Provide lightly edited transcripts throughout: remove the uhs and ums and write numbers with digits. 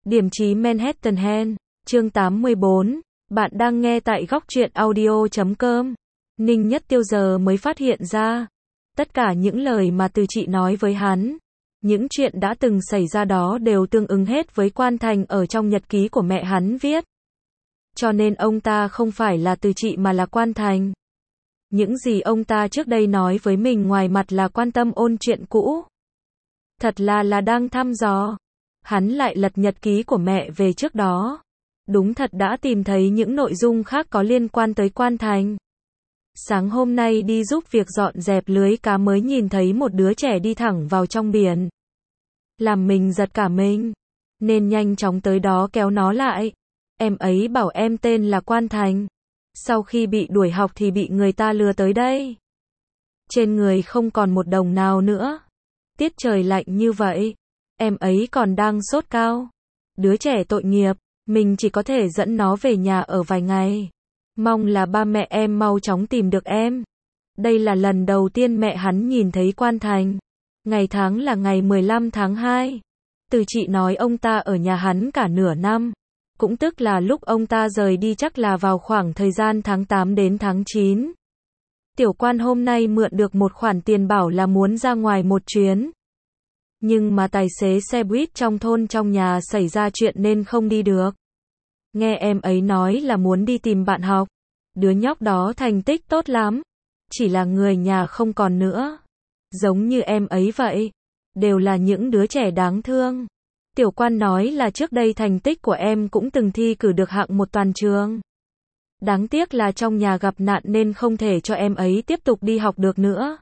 Điểm chí Manhattan Hen, chương 84, bạn đang nghe tại góc truyện audio.com. Ninh Nhất Tiêu giờ mới phát hiện ra, tất cả những lời mà Từ Chị nói với hắn, những chuyện đã từng xảy ra đó đều tương ứng hết với Quan Thành ở trong nhật ký của mẹ hắn viết. Cho nên ông ta không phải là Từ Chị mà là Quan Thành. Những gì ông ta trước đây nói với mình ngoài mặt là quan tâm ôn chuyện cũ. Thật là đang thăm dò. Hắn lại lật nhật ký của mẹ về trước đó. Đúng thật đã tìm thấy những nội dung khác có liên quan tới Quan Thành. Sáng hôm nay đi giúp việc dọn dẹp lưới cá mới nhìn thấy một đứa trẻ đi thẳng vào trong biển. Làm mình giật cả mình. Nên nhanh chóng tới đó kéo nó lại. Em ấy bảo em tên là Quan Thành. Sau khi bị đuổi học thì bị người ta lừa tới đây. Trên người không còn một đồng nào nữa. Tiết trời lạnh như vậy. Em ấy còn đang sốt cao. Đứa trẻ tội nghiệp, mình chỉ có thể dẫn nó về nhà ở vài ngày. Mong là ba mẹ em mau chóng tìm được em. Đây là lần đầu tiên mẹ hắn nhìn thấy Quan Thành. Ngày tháng là ngày 15 tháng 2. Từ Chị nói ông ta ở nhà hắn cả nửa năm. Cũng tức là lúc ông ta rời đi chắc là vào khoảng thời gian tháng 8 đến tháng 9. Tiểu Quan hôm nay mượn được một khoản tiền bảo là muốn ra ngoài một chuyến. Nhưng mà tài xế xe buýt trong thôn trong nhà xảy ra chuyện nên không đi được. Nghe em ấy nói là muốn đi tìm bạn học. Đứa nhóc đó thành tích tốt lắm. Chỉ là người nhà không còn nữa. Giống như em ấy vậy. Đều là những đứa trẻ đáng thương. Tiểu Quan nói là trước đây thành tích của em cũng từng thi cử được hạng một toàn trường. Đáng tiếc là trong nhà gặp nạn nên không thể cho em ấy tiếp tục đi học được nữa.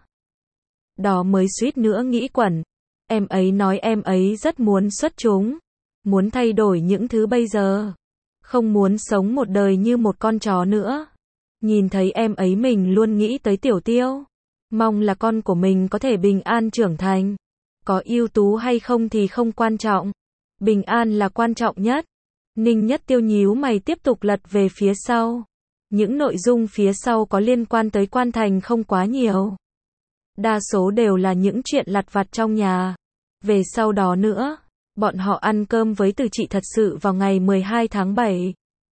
Đó mới suýt nữa nghĩ quẩn. Em ấy nói em ấy rất muốn xuất chúng. Muốn thay đổi những thứ bây giờ. Không muốn sống một đời như một con chó nữa. Nhìn thấy em ấy mình luôn nghĩ tới Tiểu Tiêu. Mong là con của mình có thể bình an trưởng thành. Có ưu tú hay không thì không quan trọng. Bình an là quan trọng nhất. Ninh Nhất Tiêu nhíu mày tiếp tục lật về phía sau. Những nội dung phía sau có liên quan tới Quan Thành không quá nhiều. Đa số đều là những chuyện lặt vặt trong nhà. Về sau đó nữa, bọn họ ăn cơm với Từ Chị thật sự vào ngày 12 tháng 7.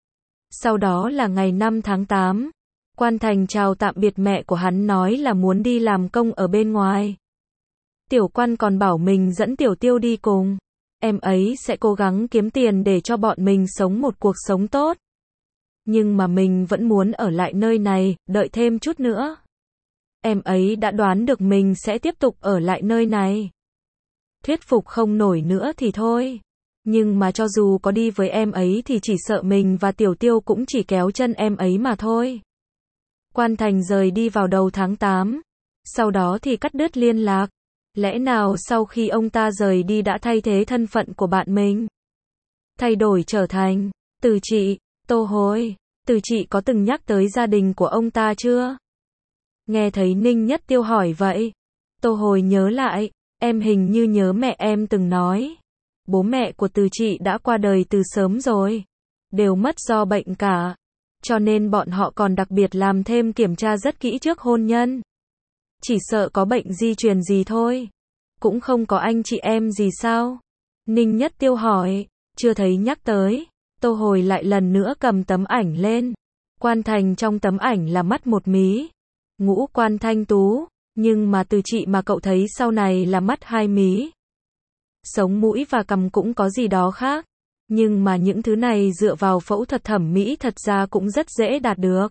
Sau đó là ngày 5 tháng 8. Quan Thành chào tạm biệt mẹ của hắn nói là muốn đi làm công ở bên ngoài. Tiểu Quan còn bảo mình dẫn Tiểu Tiêu đi cùng. Em ấy sẽ cố gắng kiếm tiền để cho bọn mình sống một cuộc sống tốt. Nhưng mà mình vẫn muốn ở lại nơi này, đợi thêm chút nữa. Em ấy đã đoán được mình sẽ tiếp tục ở lại nơi này. Thuyết phục không nổi nữa thì thôi. Nhưng mà cho dù có đi với em ấy thì chỉ sợ mình và Tiểu Tiêu cũng chỉ kéo chân em ấy mà thôi. Quan Thành rời đi vào đầu tháng 8. Sau đó thì cắt đứt liên lạc. Lẽ nào sau khi ông ta rời đi đã thay thế thân phận của bạn mình? Thay đổi trở thành Từ Chị, Tô Hồi. Từ Chị có từng nhắc tới gia đình của ông ta chưa? Nghe thấy Ninh Nhất Tiêu hỏi vậy. Tô Hồi nhớ lại. Em hình như nhớ mẹ em từng nói. Bố mẹ của Từ Chị đã qua đời từ sớm rồi. Đều mất do bệnh cả. Cho nên bọn họ còn đặc biệt làm thêm kiểm tra rất kỹ trước hôn nhân. Chỉ sợ có bệnh di truyền gì thôi. Cũng không có anh chị em gì sao? Ninh Nhất Tiêu hỏi. Chưa thấy nhắc tới. Tô Hồi lại lần nữa cầm tấm ảnh lên. Quan Thành trong tấm ảnh là mắt một mí. Ngũ quan thanh tú. Nhưng mà Từ Chị mà cậu thấy sau này là mắt hai mí. Sống mũi và cằm cũng có gì đó khác. Nhưng mà những thứ này dựa vào phẫu thuật thẩm mỹ thật ra cũng rất dễ đạt được.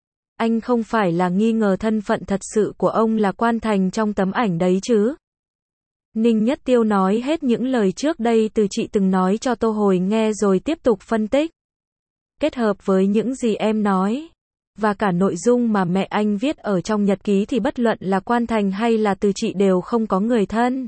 Anh không phải là nghi ngờ thân phận thật sự của ông là Quan Thành trong tấm ảnh đấy chứ? Ninh Nhất Tiêu nói hết những lời trước đây Từ Chị từng nói cho Tô Hồi nghe rồi tiếp tục phân tích. Kết hợp với những gì em nói. Và cả nội dung mà mẹ anh viết ở trong nhật ký thì bất luận là Quan Thành hay là Từ Chị đều không có người thân.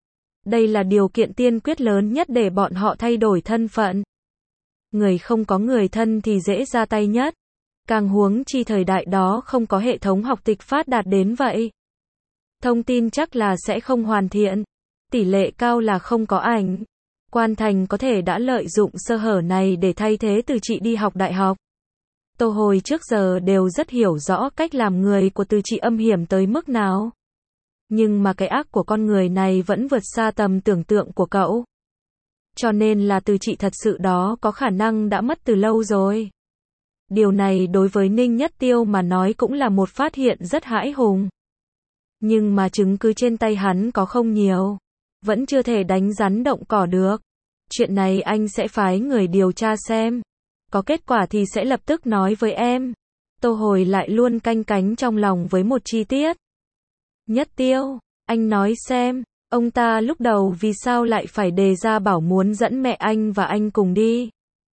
Đây là điều kiện tiên quyết lớn nhất để bọn họ thay đổi thân phận. Người không có người thân thì dễ ra tay nhất. Càng huống chi thời đại đó không có hệ thống học tịch phát đạt đến vậy. Thông tin chắc là sẽ không hoàn thiện. Tỷ lệ cao là không có ảnh. Quan Thành có thể đã lợi dụng sơ hở này để thay thế Từ Chị đi học đại học. Tô Hồi trước giờ đều rất hiểu rõ cách làm người của Từ Chị âm hiểm tới mức nào. Nhưng mà cái ác của con người này vẫn vượt xa tầm tưởng tượng của cậu. Cho nên là từ chị thật sự đó có khả năng đã mất từ lâu rồi. Điều này đối với Ninh Nhất Tiêu mà nói cũng là một phát hiện rất hãi hùng. Nhưng mà chứng cứ trên tay hắn có không nhiều. Vẫn chưa thể đánh rắn động cỏ được. Chuyện này anh sẽ phái người điều tra xem. Có kết quả thì sẽ lập tức nói với em. Tô Hồi lại luôn canh cánh trong lòng với một chi tiết. Nhất Tiêu, anh nói xem, ông ta lúc đầu vì sao lại phải đề ra bảo muốn dẫn mẹ anh và anh cùng đi.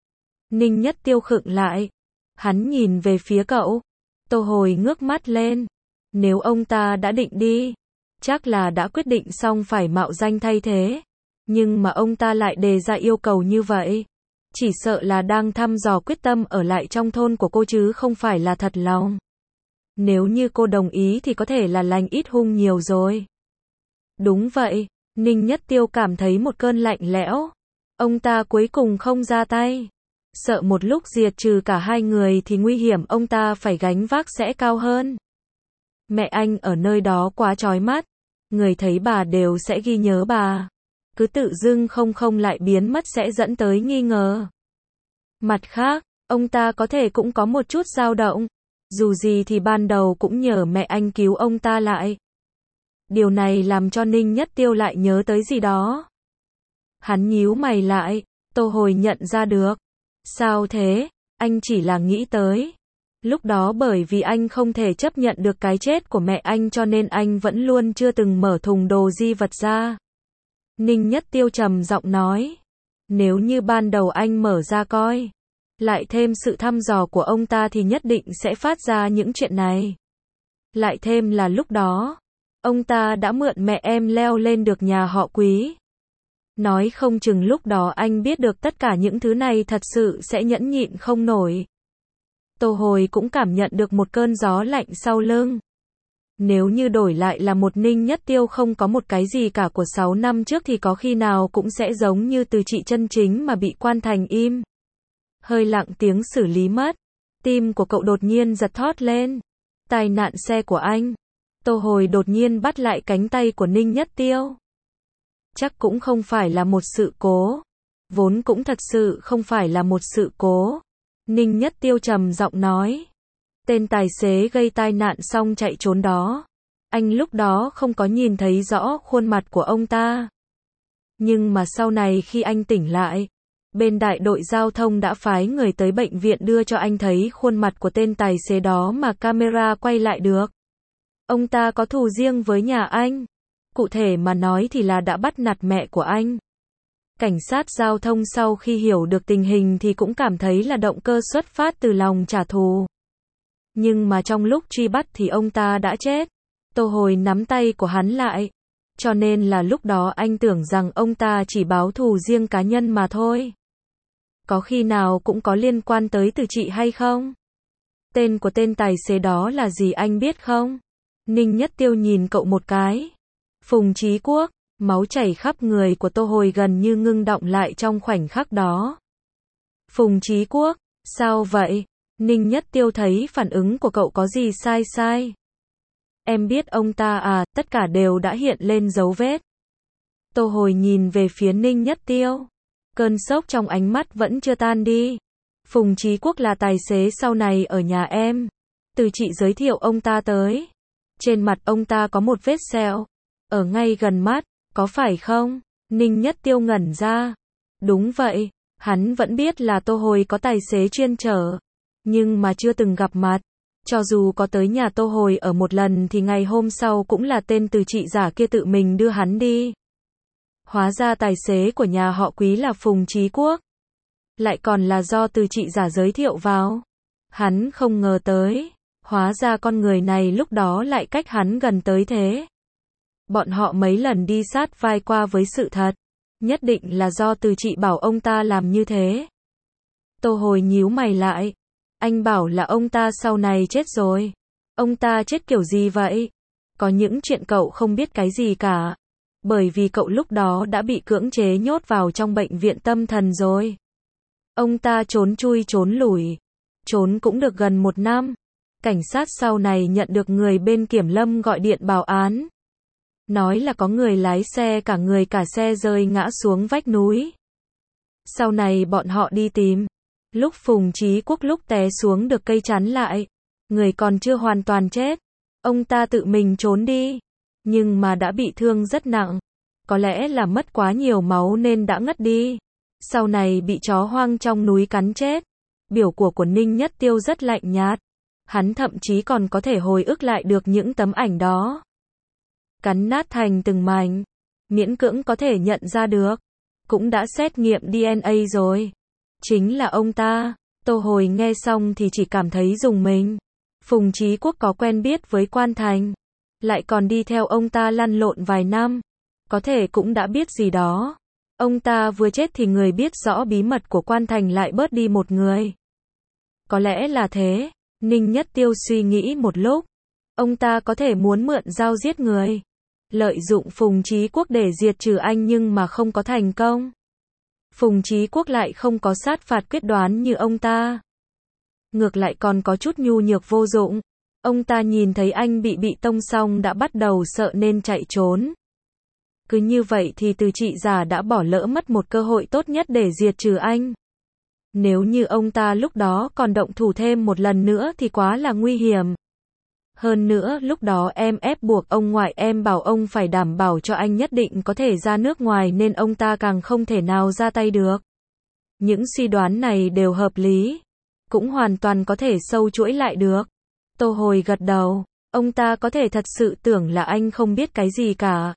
Ninh Nhất Tiêu khựng lại. Hắn nhìn về phía cậu. Tô Hồi ngước mắt lên. Nếu ông ta đã định đi, chắc là đã quyết định xong phải mạo danh thay thế. Nhưng mà ông ta lại đề ra yêu cầu như vậy. Chỉ sợ là đang thăm dò quyết tâm ở lại trong thôn của cô chứ không phải là thật lòng. Nếu như cô đồng ý thì có thể là lành ít hung nhiều rồi. Đúng vậy, Ninh Nhất Tiêu cảm thấy một cơn lạnh lẽo. Ông ta cuối cùng không ra tay. Sợ một lúc diệt trừ cả hai người thì nguy hiểm ông ta phải gánh vác sẽ cao hơn. Mẹ anh ở nơi đó quá chói mắt. Người thấy bà đều sẽ ghi nhớ bà. Cứ tự dưng không lại biến mất sẽ dẫn tới nghi ngờ. Mặt khác, ông ta có thể cũng có một chút dao động. Dù gì thì ban đầu cũng nhờ mẹ anh cứu ông ta lại. Điều này làm cho Ninh Nhất Tiêu lại nhớ tới gì đó. Hắn nhíu mày lại, Tô Hồi nhận ra được. Sao thế? Anh chỉ là nghĩ tới. Lúc đó bởi vì anh không thể chấp nhận được cái chết của mẹ anh cho nên anh vẫn luôn chưa từng mở thùng đồ di vật ra. Ninh Nhất Tiêu trầm giọng nói. Nếu như ban đầu anh mở ra coi, lại thêm sự thăm dò của ông ta thì nhất định sẽ phát ra những chuyện này. Lại thêm là lúc đó, ông ta đã mượn mẹ em leo lên được nhà họ Quý. Nói không chừng lúc đó anh biết được tất cả những thứ này thật sự sẽ nhẫn nhịn không nổi. Tô Hồi cũng cảm nhận được một cơn gió lạnh sau lưng. Nếu như đổi lại là một Ninh Nhất Tiêu không có một cái gì cả của 6 năm trước thì có khi nào cũng sẽ giống như từ chị chân chính mà bị quan thành im. Hơi lặng tiếng xử lý mất. Tim của cậu đột nhiên giật thót lên. Tai nạn xe của anh. Tô Hồi đột nhiên bắt lại cánh tay của Ninh Nhất Tiêu. Chắc cũng không phải là một sự cố. Vốn cũng thật sự không phải là một sự cố. Ninh Nhất Tiêu trầm giọng nói. Tên tài xế gây tai nạn xong chạy trốn đó. Anh lúc đó không có nhìn thấy rõ khuôn mặt của ông ta. Nhưng mà sau này khi anh tỉnh lại, bên đại đội giao thông đã phái người tới bệnh viện đưa cho anh thấy khuôn mặt của tên tài xế đó mà camera quay lại được. Ông ta có thù riêng với nhà anh. Cụ thể mà nói thì là đã bắt nạt mẹ của anh. Cảnh sát giao thông sau khi hiểu được tình hình thì cũng cảm thấy là động cơ xuất phát từ lòng trả thù. Nhưng mà trong lúc truy bắt thì ông ta đã chết. Tô Hồi nắm tay của hắn lại. Cho nên là lúc đó anh tưởng rằng ông ta chỉ báo thù riêng cá nhân mà thôi. Có khi nào cũng có liên quan tới từ chị hay không? Tên của tên tài xế đó là gì anh biết không? Ninh Nhất Tiêu nhìn cậu một cái. Phùng Chí Quốc. Máu chảy khắp người của Tô Hồi gần như ngưng đọng lại trong khoảnh khắc đó. Phùng Chí Quốc. Sao vậy? Ninh Nhất Tiêu thấy phản ứng của cậu có gì sai. Em biết ông ta à, tất cả đều đã hiện lên dấu vết. Tô Hồi nhìn về phía Ninh Nhất Tiêu. Cơn sốc trong ánh mắt vẫn chưa tan đi. Phùng Chí Quốc là tài xế sau này ở nhà em. Từ chị giới thiệu ông ta tới. Trên mặt ông ta có một vết sẹo. Ở ngay gần mắt, có phải không? Ninh Nhất Tiêu ngẩn ra. Đúng vậy, hắn vẫn biết là Tô Hồi có tài xế chuyên chở. Nhưng mà chưa từng gặp mặt. Cho dù có tới nhà Tô Hồi ở một lần thì ngày hôm sau cũng là tên từ chị giả kia tự mình đưa hắn đi. Hóa ra tài xế của nhà họ Quý là Phùng Chí Quốc. Lại còn là do từ chị giả giới thiệu vào. Hắn không ngờ tới. Hóa ra con người này lúc đó lại cách hắn gần tới thế. Bọn họ mấy lần đi sát vai qua với sự thật. Nhất định là do từ chị bảo ông ta làm như thế. Tô Hồi nhíu mày lại. Anh bảo là ông ta sau này chết rồi. Ông ta chết kiểu gì vậy? Có những chuyện cậu không biết cái gì cả. Bởi vì cậu lúc đó đã bị cưỡng chế nhốt vào trong bệnh viện tâm thần rồi. Ông ta trốn chui trốn lủi. Trốn cũng được gần 1 năm. Cảnh sát sau này nhận được người bên kiểm lâm gọi điện báo án. Nói là có người lái xe cả người cả xe rơi ngã xuống vách núi. Sau này bọn họ đi tìm. Lúc Phùng Chí Quốc lúc té xuống được cây chắn lại. Người còn chưa hoàn toàn chết. Ông ta tự mình trốn đi. Nhưng mà đã bị thương rất nặng. Có lẽ là mất quá nhiều máu nên đã ngất đi. Sau này bị chó hoang trong núi cắn chết. Biểu của Ninh Nhất Tiêu rất lạnh nhạt. Hắn thậm chí còn có thể hồi ức lại được những tấm ảnh đó. Cắn nát thành từng mảnh. Miễn cưỡng có thể nhận ra được. Cũng đã xét nghiệm DNA rồi. Chính là ông ta. Tô Hồi nghe xong thì chỉ cảm thấy rùng mình. Phùng Chí Quốc có quen biết với Quan Thành. Lại còn đi theo ông ta lăn lộn vài năm. Có thể cũng đã biết gì đó. Ông ta vừa chết thì người biết rõ bí mật của Quan Thành lại bớt đi một người. Có lẽ là thế. Ninh Nhất Tiêu suy nghĩ một lúc. Ông ta có thể muốn mượn dao giết người. Lợi dụng Phùng Chí Quốc để diệt trừ anh nhưng mà không có thành công. Phùng Chí Quốc lại không có sát phạt quyết đoán như ông ta. Ngược lại còn có chút nhu nhược vô dụng. Ông ta nhìn thấy anh bị tông xong đã bắt đầu sợ nên chạy trốn. Cứ như vậy thì Từ Trị già đã bỏ lỡ mất một cơ hội tốt nhất để diệt trừ anh. Nếu như ông ta lúc đó còn động thủ thêm một lần nữa thì quá là nguy hiểm. Hơn nữa lúc đó em ép buộc ông ngoại em bảo ông phải đảm bảo cho anh nhất định có thể ra nước ngoài nên ông ta càng không thể nào ra tay được. Những suy đoán này đều hợp lý. Cũng hoàn toàn có thể sâu chuỗi lại được. Tô Hồi gật đầu. Ông ta có thể thật sự tưởng là anh không biết cái gì cả.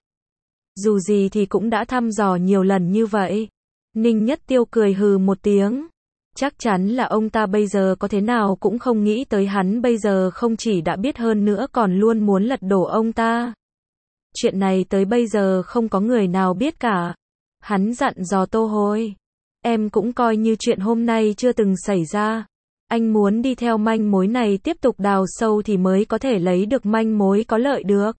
Dù gì thì cũng đã thăm dò nhiều lần như vậy. Ninh Nhất Tiêu cười hừ một tiếng. Chắc chắn là ông ta bây giờ có thế nào cũng không nghĩ tới hắn bây giờ không chỉ đã biết hơn nữa còn luôn muốn lật đổ ông ta. Chuyện này tới bây giờ không có người nào biết cả. Hắn dặn dò Tô Hồi. Em cũng coi như chuyện hôm nay chưa từng xảy ra. Anh muốn đi theo manh mối này tiếp tục đào sâu thì mới có thể lấy được manh mối có lợi được.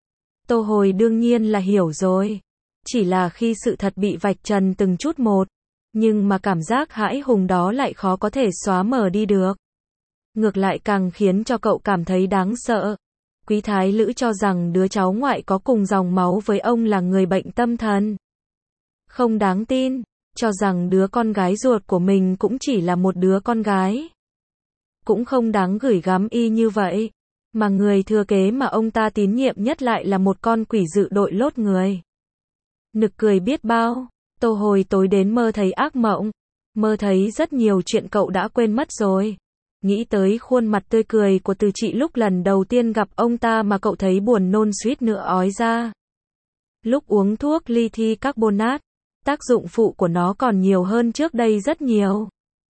Tô Hồi đương nhiên là hiểu rồi. Chỉ là khi sự thật bị vạch trần từng chút một. Nhưng mà cảm giác hãi hùng đó lại khó có thể xóa mờ đi được. Ngược lại càng khiến cho cậu cảm thấy đáng sợ. Quý thái lữ cho rằng đứa cháu ngoại có cùng dòng máu với ông là người bệnh tâm thần. Không đáng tin. Cho rằng đứa con gái ruột của mình cũng chỉ là một đứa con gái. Cũng không đáng gửi gắm y như vậy. Mà người thừa kế mà ông ta tín nhiệm nhất lại là một con quỷ dự đội lốt người. Nực cười biết bao. Tô Hồi tối đến mơ thấy ác mộng. Mơ thấy rất nhiều chuyện cậu đã quên mất rồi. Nghĩ tới khuôn mặt tươi cười của Từ Trị lúc lần đầu tiên gặp ông ta mà cậu thấy buồn nôn suýt nữa ói ra. Lúc uống thuốc lithium carbonate, tác dụng phụ của nó còn nhiều hơn trước đây rất nhiều.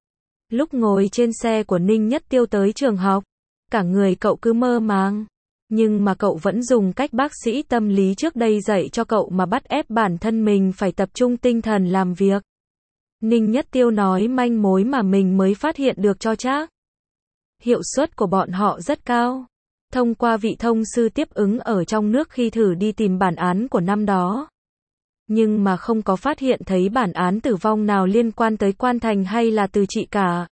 Lúc ngồi trên xe của Ninh Nhất Tiêu tới trường học, cả người cậu cứ mơ màng. Nhưng mà cậu vẫn dùng cách bác sĩ tâm lý trước đây dạy cho cậu mà bắt ép bản thân mình phải tập trung tinh thần làm việc. Ninh Nhất Tiêu nói manh mối mà mình mới phát hiện được cho chắc. Hiệu suất của bọn họ rất cao. Thông qua vị thông sư tiếp ứng ở trong nước khi thử đi tìm bản án của năm đó. Nhưng mà không có phát hiện thấy bản án tử vong nào liên quan tới Quan Thành hay là Từ Trị cả.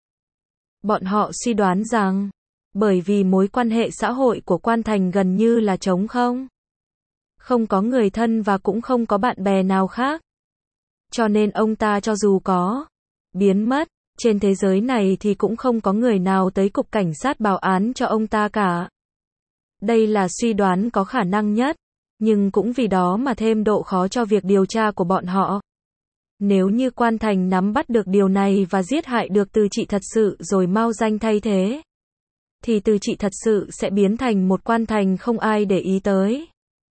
Bọn họ suy đoán rằng, bởi vì mối quan hệ xã hội của Quan Thành gần như là trống không. Không có người thân và cũng không có bạn bè nào khác. Cho nên ông ta cho dù có biến mất, trên thế giới này thì cũng không có người nào tới cục cảnh sát báo án cho ông ta cả. Đây là suy đoán có khả năng nhất, nhưng cũng vì đó mà thêm độ khó cho việc điều tra của bọn họ. Nếu như Quan Thành nắm bắt được điều này và giết hại được Từ Trị thật sự rồi mau danh thay thế, thì Từ Trị thật sự sẽ biến thành một Quan Thành không ai để ý tới.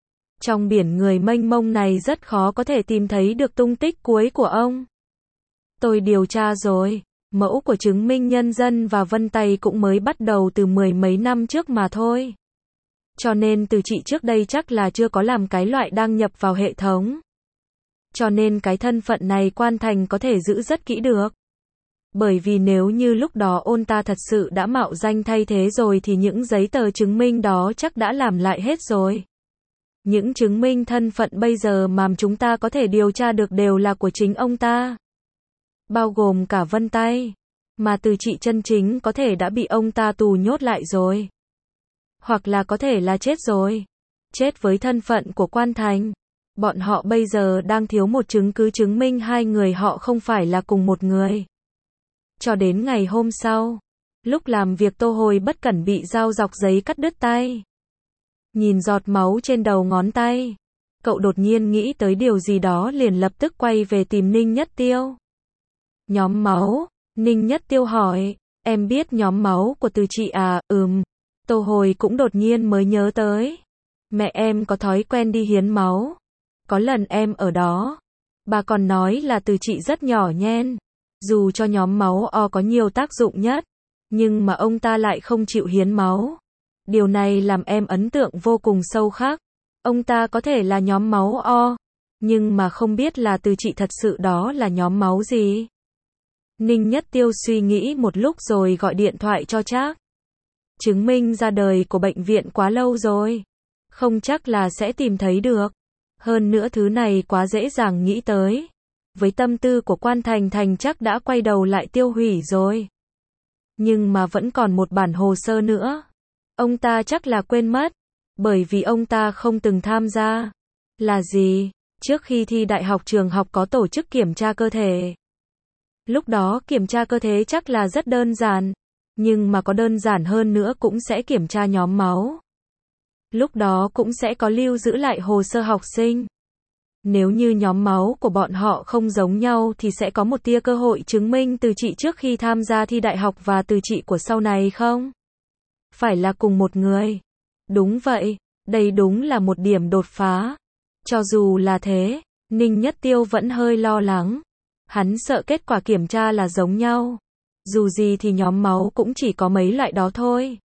Trong biển người mênh mông này rất khó có thể tìm thấy được tung tích cuối của ông. Tôi điều tra rồi, mẫu của chứng minh nhân dân và vân tay cũng mới bắt đầu từ mười mấy năm trước mà thôi. Cho nên Từ Trị trước đây chắc là chưa có làm cái loại đăng nhập vào hệ thống. Cho nên cái thân phận này Quan Thành có thể giữ rất kỹ được. Bởi vì nếu như lúc đó ông ta thật sự đã mạo danh thay thế rồi thì những giấy tờ chứng minh đó chắc đã làm lại hết rồi. Những chứng minh thân phận bây giờ mà chúng ta có thể điều tra được đều là của chính ông ta. Bao gồm cả vân tay. Mà Từ Trị chân chính có thể đã bị ông ta tù nhốt lại rồi. Hoặc là có thể là chết rồi. Chết với thân phận của Quan Thành. Bọn họ bây giờ đang thiếu một chứng cứ chứng minh hai người họ không phải là cùng một người. Cho đến ngày hôm sau, lúc làm việc Tô Hồi bất cẩn bị dao dọc giấy cắt đứt tay. Nhìn giọt máu trên đầu ngón tay, cậu đột nhiên nghĩ tới điều gì đó liền lập tức quay về tìm Ninh Nhất Tiêu. Nhóm máu, Ninh Nhất Tiêu hỏi, em biết nhóm máu của Từ chị à? Tô Hồi cũng đột nhiên mới nhớ tới. Mẹ em có thói quen đi hiến máu. Có lần em ở đó, bà còn nói là Từ chị rất nhỏ nhen. Dù cho nhóm máu O có nhiều tác dụng nhất, nhưng mà ông ta lại không chịu hiến máu. Điều này làm em ấn tượng vô cùng sâu khắc. Ông ta có thể là nhóm máu O, nhưng mà không biết là Từ chị thật sự đó là nhóm máu gì. Ninh Nhất Tiêu suy nghĩ một lúc rồi gọi điện thoại cho Trác. Chứng minh ra đời của bệnh viện quá lâu rồi, không chắc là sẽ tìm thấy được. Hơn nữa thứ này quá dễ dàng nghĩ tới. Với tâm tư của Quan Thành Thành chắc đã quay đầu lại tiêu hủy rồi. Nhưng mà vẫn còn một bản hồ sơ nữa. Ông ta chắc là quên mất, bởi vì ông ta không từng tham gia. Là gì? Trước khi thi đại học trường học có tổ chức kiểm tra cơ thể. Lúc đó kiểm tra cơ thể chắc là rất đơn giản, nhưng mà có đơn giản hơn nữa cũng sẽ kiểm tra nhóm máu. Lúc đó cũng sẽ có lưu giữ lại hồ sơ học sinh. Nếu như nhóm máu của bọn họ không giống nhau thì sẽ có một tia cơ hội chứng minh Từ chị trước khi tham gia thi đại học và Từ chị của sau này không? Phải là cùng một người. Đúng vậy, đây đúng là một điểm đột phá. Cho dù là thế, Ninh Nhất Tiêu vẫn hơi lo lắng. Hắn sợ kết quả kiểm tra là giống nhau. Dù gì thì nhóm máu cũng chỉ có mấy loại đó thôi.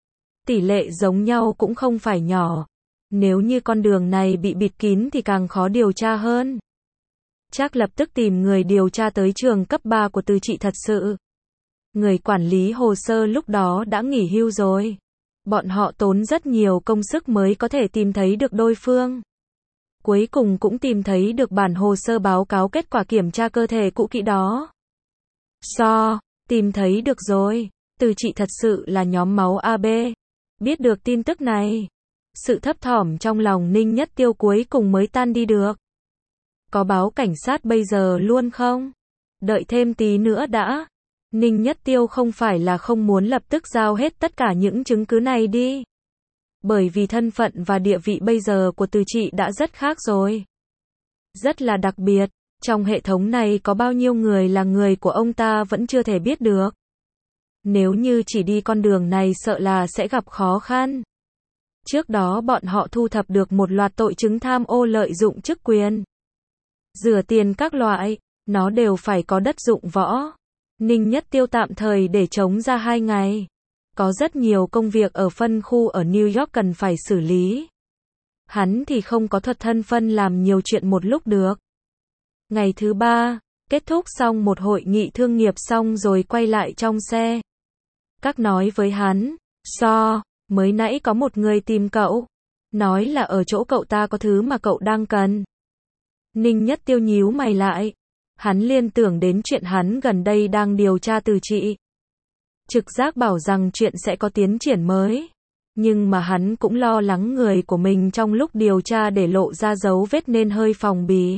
Tỷ lệ giống nhau cũng không phải nhỏ. Nếu như con đường này bị bịt kín thì càng khó điều tra hơn. Trác lập tức tìm người điều tra tới trường cấp 3 của Từ chị thật sự. Người quản lý hồ sơ lúc đó đã nghỉ hưu rồi. Bọn họ tốn rất nhiều công sức mới có thể tìm thấy được đối phương. Cuối cùng cũng tìm thấy được bản hồ sơ báo cáo kết quả kiểm tra cơ thể cũ kỹ đó. Tìm thấy được rồi. Từ chị thật sự là nhóm máu AB. Biết được tin tức này, sự thấp thỏm trong lòng Ninh Nhất Tiêu cuối cùng mới tan đi được. Có báo cảnh sát bây giờ luôn không? Đợi thêm tí nữa đã. Ninh Nhất Tiêu không phải là không muốn lập tức giao hết tất cả những chứng cứ này đi. Bởi vì thân phận và địa vị bây giờ của Từ chị đã rất khác rồi. Rất là đặc biệt. Trong hệ thống này có bao nhiêu người là người của ông ta vẫn chưa thể biết được. Nếu như chỉ đi con đường này sợ là sẽ gặp khó khăn. Trước đó bọn họ thu thập được một loạt tội chứng tham ô lợi dụng chức quyền, rửa tiền các loại, nó đều phải có đất dụng võ. Ninh Nhất Tiêu tạm thời để trống ra 2 ngày. Có rất nhiều công việc ở phân khu ở New York cần phải xử lý. Hắn thì không có thuật thân phân làm nhiều chuyện một lúc được. Ngày thứ 3, kết thúc xong một hội nghị thương nghiệp xong rồi quay lại trong xe. Các nói với hắn, mới nãy có một người tìm cậu. Nói là ở chỗ cậu ta có thứ mà cậu đang cần. Ninh Nhất Tiêu nhíu mày lại. Hắn liên tưởng đến chuyện hắn gần đây đang điều tra Từ chị. Trực giác bảo rằng chuyện sẽ có tiến triển mới. Nhưng mà hắn cũng lo lắng người của mình trong lúc điều tra để lộ ra dấu vết nên hơi phòng bị.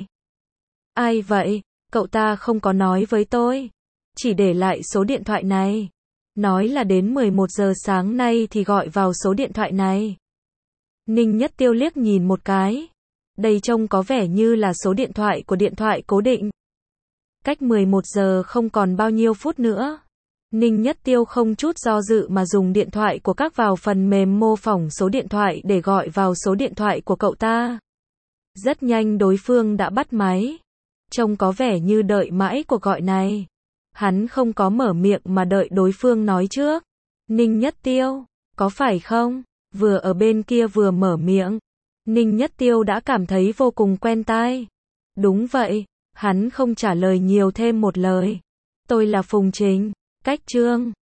Ai vậy? Cậu ta không có nói với tôi. Chỉ để lại số điện thoại này. Nói là đến 11 giờ sáng nay thì gọi vào số điện thoại này. Ninh Nhất Tiêu liếc nhìn một cái. Đây trông có vẻ như là số điện thoại của điện thoại cố định. Cách 11 giờ không còn bao nhiêu phút nữa. Ninh Nhất Tiêu không chút do dự mà dùng điện thoại của các vào phần mềm mô phỏng số điện thoại để gọi vào số điện thoại của cậu ta. Rất nhanh đối phương đã bắt máy. Trông có vẻ như đợi mãi cuộc gọi này. Hắn không có mở miệng mà đợi đối phương nói trước. Ninh Nhất Tiêu, có phải không? Vừa ở bên kia vừa mở miệng. Ninh Nhất Tiêu đã cảm thấy vô cùng quen tai. Đúng vậy, hắn không trả lời nhiều thêm một lời. Tôi là Phùng Trình, cách Trương.